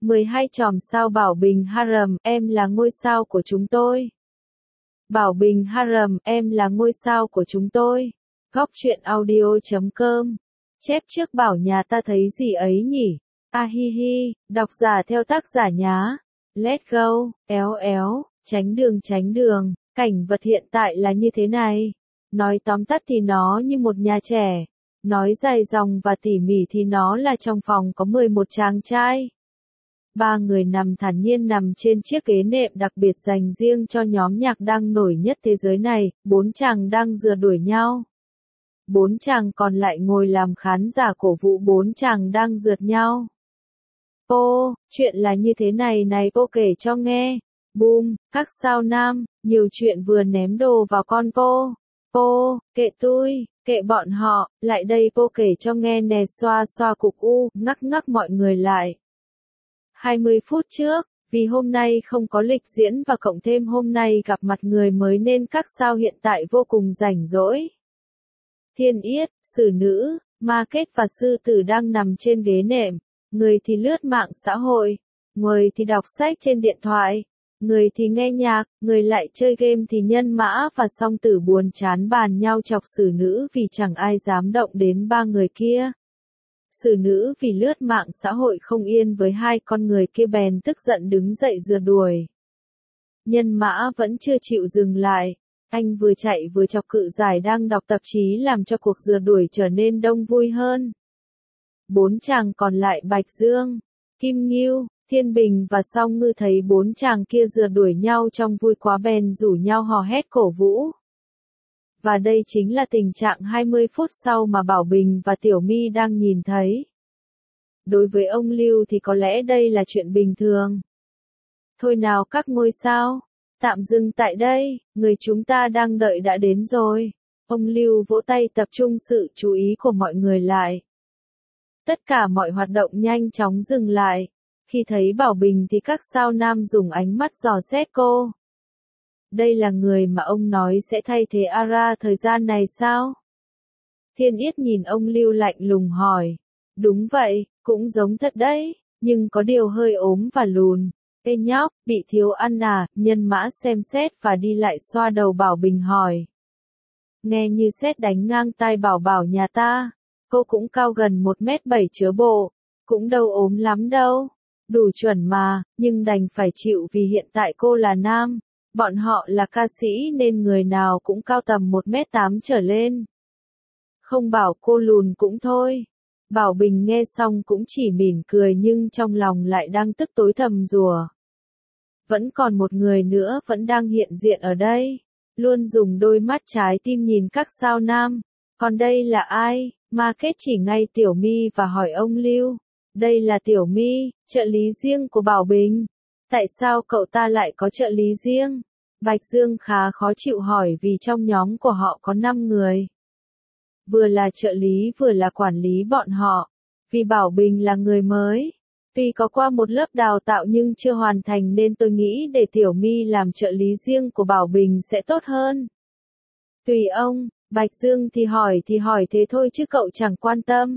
12 chòm sao Bảo Bình Harem, em là ngôi sao của chúng tôi. Bảo Bình Harem, em là ngôi sao của chúng tôi. Góc truyện audio.com. Chép trước bảo nhà ta thấy gì ấy nhỉ? A hi hi, đọc giả theo tác giả nhá. Let's go, éo éo, tránh đường, cảnh vật hiện tại là như thế này. Nói tóm tắt thì nó như một nhà trẻ. Nói dài dòng và tỉ mỉ thì nó là trong phòng có 11 chàng trai. 3 người nằm thản nhiên nằm trên chiếc ghế nệm đặc biệt dành riêng cho nhóm nhạc đang nổi nhất thế giới này, 4 chàng đang rượt đuổi nhau. 4 chàng còn lại ngồi làm khán giả cổ vũ 4 chàng đang rượt nhau. Ô, chuyện là như thế này này, cô kể cho nghe. Boom, các sao nam, nhiều chuyện vừa ném đồ vào con cô. Ô, kệ tôi, kệ bọn họ, lại đây cô kể cho nghe nè, xoa xoa cục u, ngắc mọi người lại. 20 phút trước, vì hôm nay không có lịch diễn và cộng thêm hôm nay gặp mặt người mới nên các sao hiện tại vô cùng rảnh rỗi. Thiên Yết, Sử Nữ, Ma Kết và Sư Tử đang nằm trên ghế nệm, người thì lướt mạng xã hội, người thì đọc sách trên điện thoại, người thì nghe nhạc, người lại chơi game thì Nhân Mã và Song Tử buồn chán bàn nhau chọc Sử Nữ vì chẳng ai dám động đến 3 người kia. Sử Nữ vì lướt mạng xã hội không yên với 2 con người kia bèn tức giận đứng dậy rượt đuổi. Nhân Mã vẫn chưa chịu dừng lại, anh vừa chạy vừa chọc cự giải đang đọc tạp chí làm cho cuộc rượt đuổi trở nên đông vui hơn. 4 chàng còn lại Bạch Dương, Kim Ngưu, Thiên Bình và Song Ngư thấy 4 chàng kia rượt đuổi nhau trong vui quá bèn rủ nhau hò hét cổ vũ. Và đây chính là tình trạng 20 phút sau mà Bảo Bình và Tiểu My đang nhìn thấy. Đối với ông Lưu thì có lẽ đây là chuyện bình thường. Thôi nào các ngôi sao, tạm dừng tại đây, người chúng ta đang đợi đã đến rồi. Ông Lưu vỗ tay tập trung sự chú ý của mọi người lại. Tất cả mọi hoạt động nhanh chóng dừng lại. Khi thấy Bảo Bình thì các sao nam dùng ánh mắt dò xét cô. Đây là người mà ông nói sẽ thay thế Ara thời gian này sao? Thiên Yết nhìn ông Lưu lạnh lùng hỏi. Đúng vậy, cũng giống thật đấy, nhưng có điều hơi ốm và lùn. Ê nhóc, bị thiếu ăn à? Nhân Mã xem xét và đi lại xoa đầu Bảo Bình hỏi. Nghe như sét đánh ngang tai Bảo nhà ta. Cô cũng cao gần 1m7 chớ bộ, cũng đâu ốm lắm đâu. Đủ chuẩn mà, nhưng đành phải chịu vì hiện tại cô là nam. Bọn họ là ca sĩ nên người nào cũng cao tầm 1m8 trở lên. Không bảo cô lùn cũng thôi. Bảo Bình nghe xong cũng chỉ mỉm cười nhưng trong lòng lại đang tức tối thầm rủa. Vẫn còn một người nữa vẫn đang hiện diện ở đây. Luôn dùng đôi mắt trái tim nhìn các sao nam. Còn đây là ai? Ma Kết chỉ ngay Tiểu My và hỏi ông Lưu. Đây là Tiểu My, trợ lý riêng của Bảo Bình. Tại sao cậu ta lại có trợ lý riêng? Bạch Dương khá khó chịu hỏi vì trong nhóm của họ có 5 người. Vừa là trợ lý vừa là quản lý bọn họ. Vì Bảo Bình là người mới. Tuy có qua một lớp đào tạo nhưng chưa hoàn thành nên tôi nghĩ để Tiểu My làm trợ lý riêng của Bảo Bình sẽ tốt hơn. Tùy ông, Bạch Dương thì hỏi thế thôi chứ cậu chẳng quan tâm.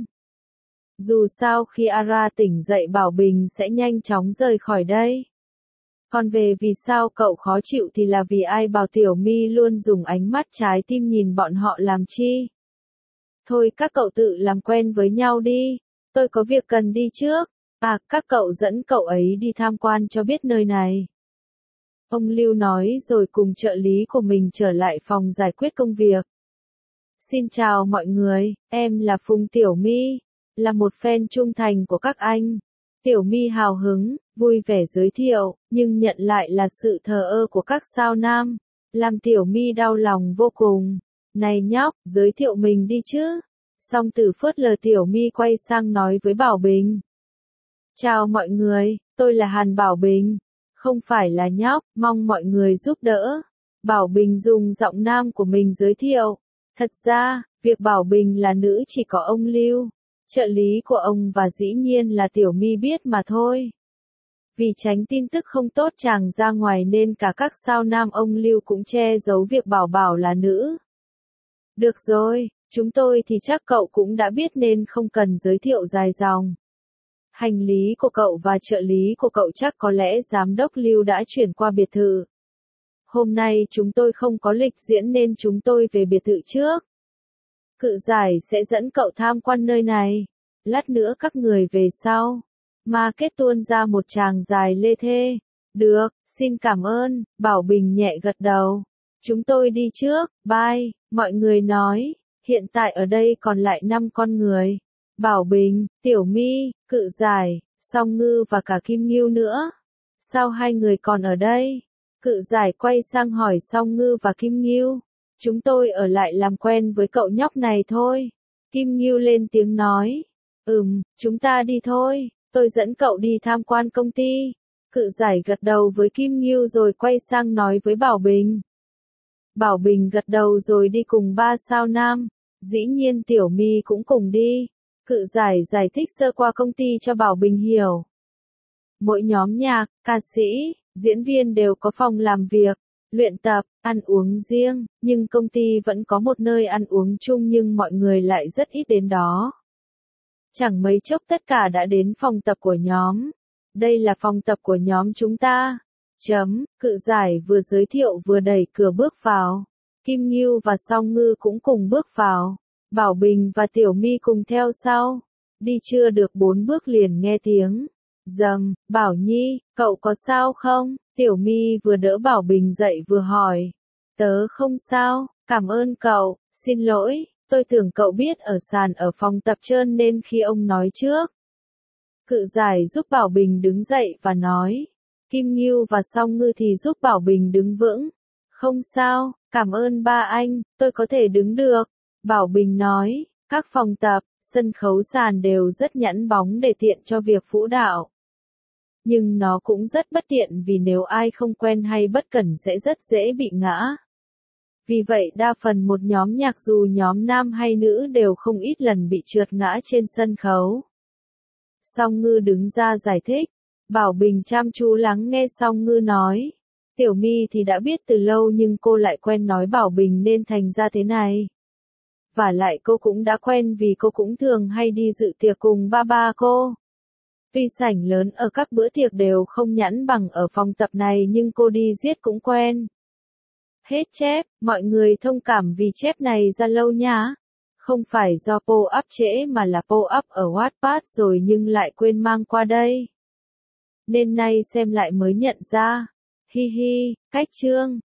Dù sao khi Ara tỉnh dậy Bảo Bình sẽ nhanh chóng rời khỏi đây. Còn về vì sao cậu khó chịu thì là vì ai bảo Tiểu My luôn dùng ánh mắt trái tim nhìn bọn họ làm chi. Thôi các cậu tự làm quen với nhau đi, tôi có việc cần đi trước. À, các cậu dẫn cậu ấy đi tham quan cho biết nơi này. Ông Lưu nói rồi cùng trợ lý của mình trở lại phòng giải quyết công việc. Xin chào mọi người, em là Phùng Tiểu My, là một fan trung thành của các anh. Tiểu My hào hứng, vui vẻ giới thiệu, nhưng nhận lại là sự thờ ơ của các sao nam, làm Tiểu My đau lòng vô cùng. Này nhóc, giới thiệu mình đi chứ. Song Tử phớt lờ Tiểu My quay sang nói với Bảo Bình. Chào mọi người, tôi là Hàn Bảo Bình. Không phải là nhóc, mong mọi người giúp đỡ. Bảo Bình dùng giọng nam của mình giới thiệu. Thật ra, việc Bảo Bình là nữ chỉ có ông Lưu, trợ lý của ông và dĩ nhiên là Tiểu My biết mà thôi. Vì tránh tin tức không tốt tràn ra ngoài nên cả các sao nam ông Lưu cũng che giấu việc Bảo là nữ. Được rồi, chúng tôi thì chắc cậu cũng đã biết nên không cần giới thiệu dài dòng. Hành lý của cậu và trợ lý của cậu chắc có lẽ giám đốc Lưu đã chuyển qua biệt thự. Hôm nay chúng tôi không có lịch diễn nên chúng tôi về biệt thự trước. Cự giải sẽ dẫn cậu tham quan nơi này. Lát nữa các người về sau. Market tuôn ra một tràng dài lê thê. Được, xin cảm ơn, Bảo Bình nhẹ gật đầu. Chúng tôi đi trước, bye, mọi người nói. Hiện tại ở đây còn lại 5 con người. Bảo Bình, Tiểu My, Cự Giải, Song Ngư và cả Kim Ngưu nữa. Sao hai người còn ở đây? Cự Giải quay sang hỏi Song Ngư và Kim Ngưu. Chúng tôi ở lại làm quen với cậu nhóc này thôi. Kim Ngưu lên tiếng nói. Chúng ta đi thôi, tôi dẫn cậu đi tham quan công ty. Cự Giải gật đầu với Kim Ngưu rồi quay sang nói với Bảo Bình. Bảo Bình gật đầu rồi đi cùng 3 sao nam. Dĩ nhiên Tiểu My cũng cùng đi. Cự Giải giải thích sơ qua công ty cho Bảo Bình hiểu. Mỗi nhóm nhạc, ca sĩ, diễn viên đều có phòng làm việc, luyện tập, ăn uống riêng, nhưng công ty vẫn có một nơi ăn uống chung nhưng mọi người lại rất ít đến đó. Chẳng mấy chốc tất cả đã đến phòng tập của nhóm. Đây là phòng tập của nhóm chúng ta. Cự Giải vừa giới thiệu vừa đẩy cửa bước vào. Kim Ngưu và Song Ngư cũng cùng bước vào. Bảo Bình và Tiểu My cùng theo sau. Đi chưa được 4 bước liền nghe tiếng. Bảo Nhi, cậu có sao không? Tiểu My vừa đỡ Bảo Bình dậy vừa hỏi. Tớ không sao, cảm ơn cậu, xin lỗi, tôi tưởng cậu biết ở sàn ở phòng tập trơn nên khi ông nói trước. Cự Giải giúp Bảo Bình đứng dậy và nói. Kim Ngưu và Song Ngư thì giúp Bảo Bình đứng vững. Không sao, cảm ơn ba anh, tôi có thể đứng được. Bảo Bình nói, các phòng tập, sân khấu sàn đều rất nhẵn bóng để tiện cho việc vũ đạo. Nhưng nó cũng rất bất tiện vì nếu ai không quen hay bất cẩn sẽ rất dễ bị ngã. Vì vậy đa phần một nhóm nhạc dù nhóm nam hay nữ đều không ít lần bị trượt ngã trên sân khấu. Song Ngư đứng ra giải thích. Bảo Bình chăm chú lắng nghe Song Ngư nói. Tiểu My thì đã biết từ lâu nhưng cô lại quen nói Bảo Bình nên thành ra thế này. Và lại cô cũng đã quen vì cô cũng thường hay đi dự tiệc cùng ba cô. Tuy sảnh lớn ở các bữa tiệc đều không nhẵn bằng ở phòng tập này nhưng cô đi giết cũng quen. Hết chép, mọi người thông cảm vì chép này ra lâu nhá. Không phải do po up trễ mà là po up ở Wattpad rồi nhưng lại quên mang qua đây. Nên nay xem lại mới nhận ra. Hi hi, cách chương.